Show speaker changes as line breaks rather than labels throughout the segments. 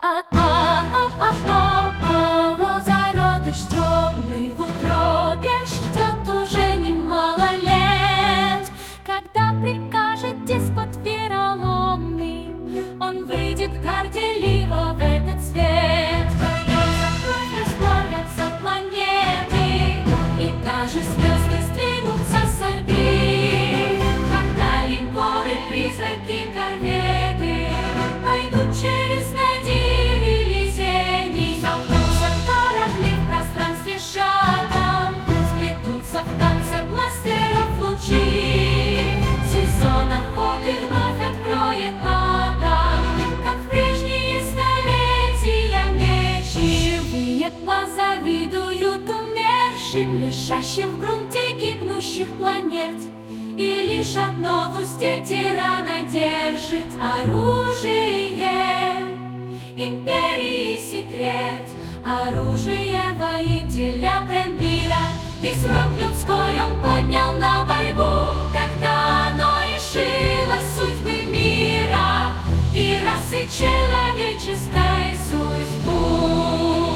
Зародыш темный в утробе ждет уже немало лет. Когда прикажет деспот вероломный, он выйдет горделиво в этот свет. Расплавятся планеты, и даже звезды сдвинутся с орбит. Когда линкоры, призраки, корветы пойдут через сезон охоты вновь откроет Адам, как в прежние столетия мечи. Живые глаза завидуют умершим, лежащим в грунте гибнущих планет. И лишь одно в узде тирана держит оружие империи секрет. Оружие воителя Бренбира, весь род людской он поднял на борьбу, когда оно решило судьбы мира и расы человеческой судьбу.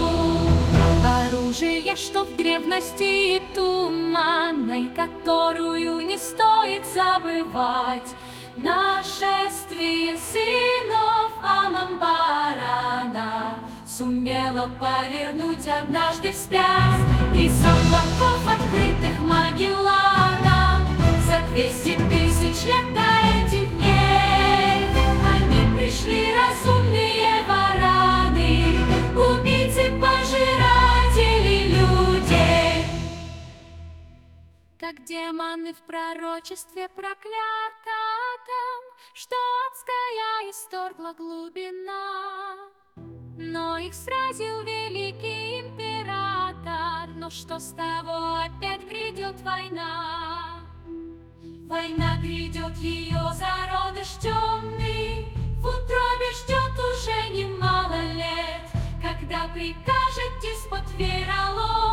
Оружие, что в древности туманной, которую не стоит забывать, нашествие сынов Амамбарана сумела повернуть однажды вспять. Из облаков, открытых Магелланом, за 200 тысяч лет до этих дней они пришли, разумные вараны, убийцы, пожиратели людей. Как демоны в пророчестве проклятом, что адская исторгла глубина. Но их сразил великий император. Но что с того, опять грядет война? Война грядет, ее зародыш темный в утробе ждет уже немало лет. Когда прикажет деспот вероломный,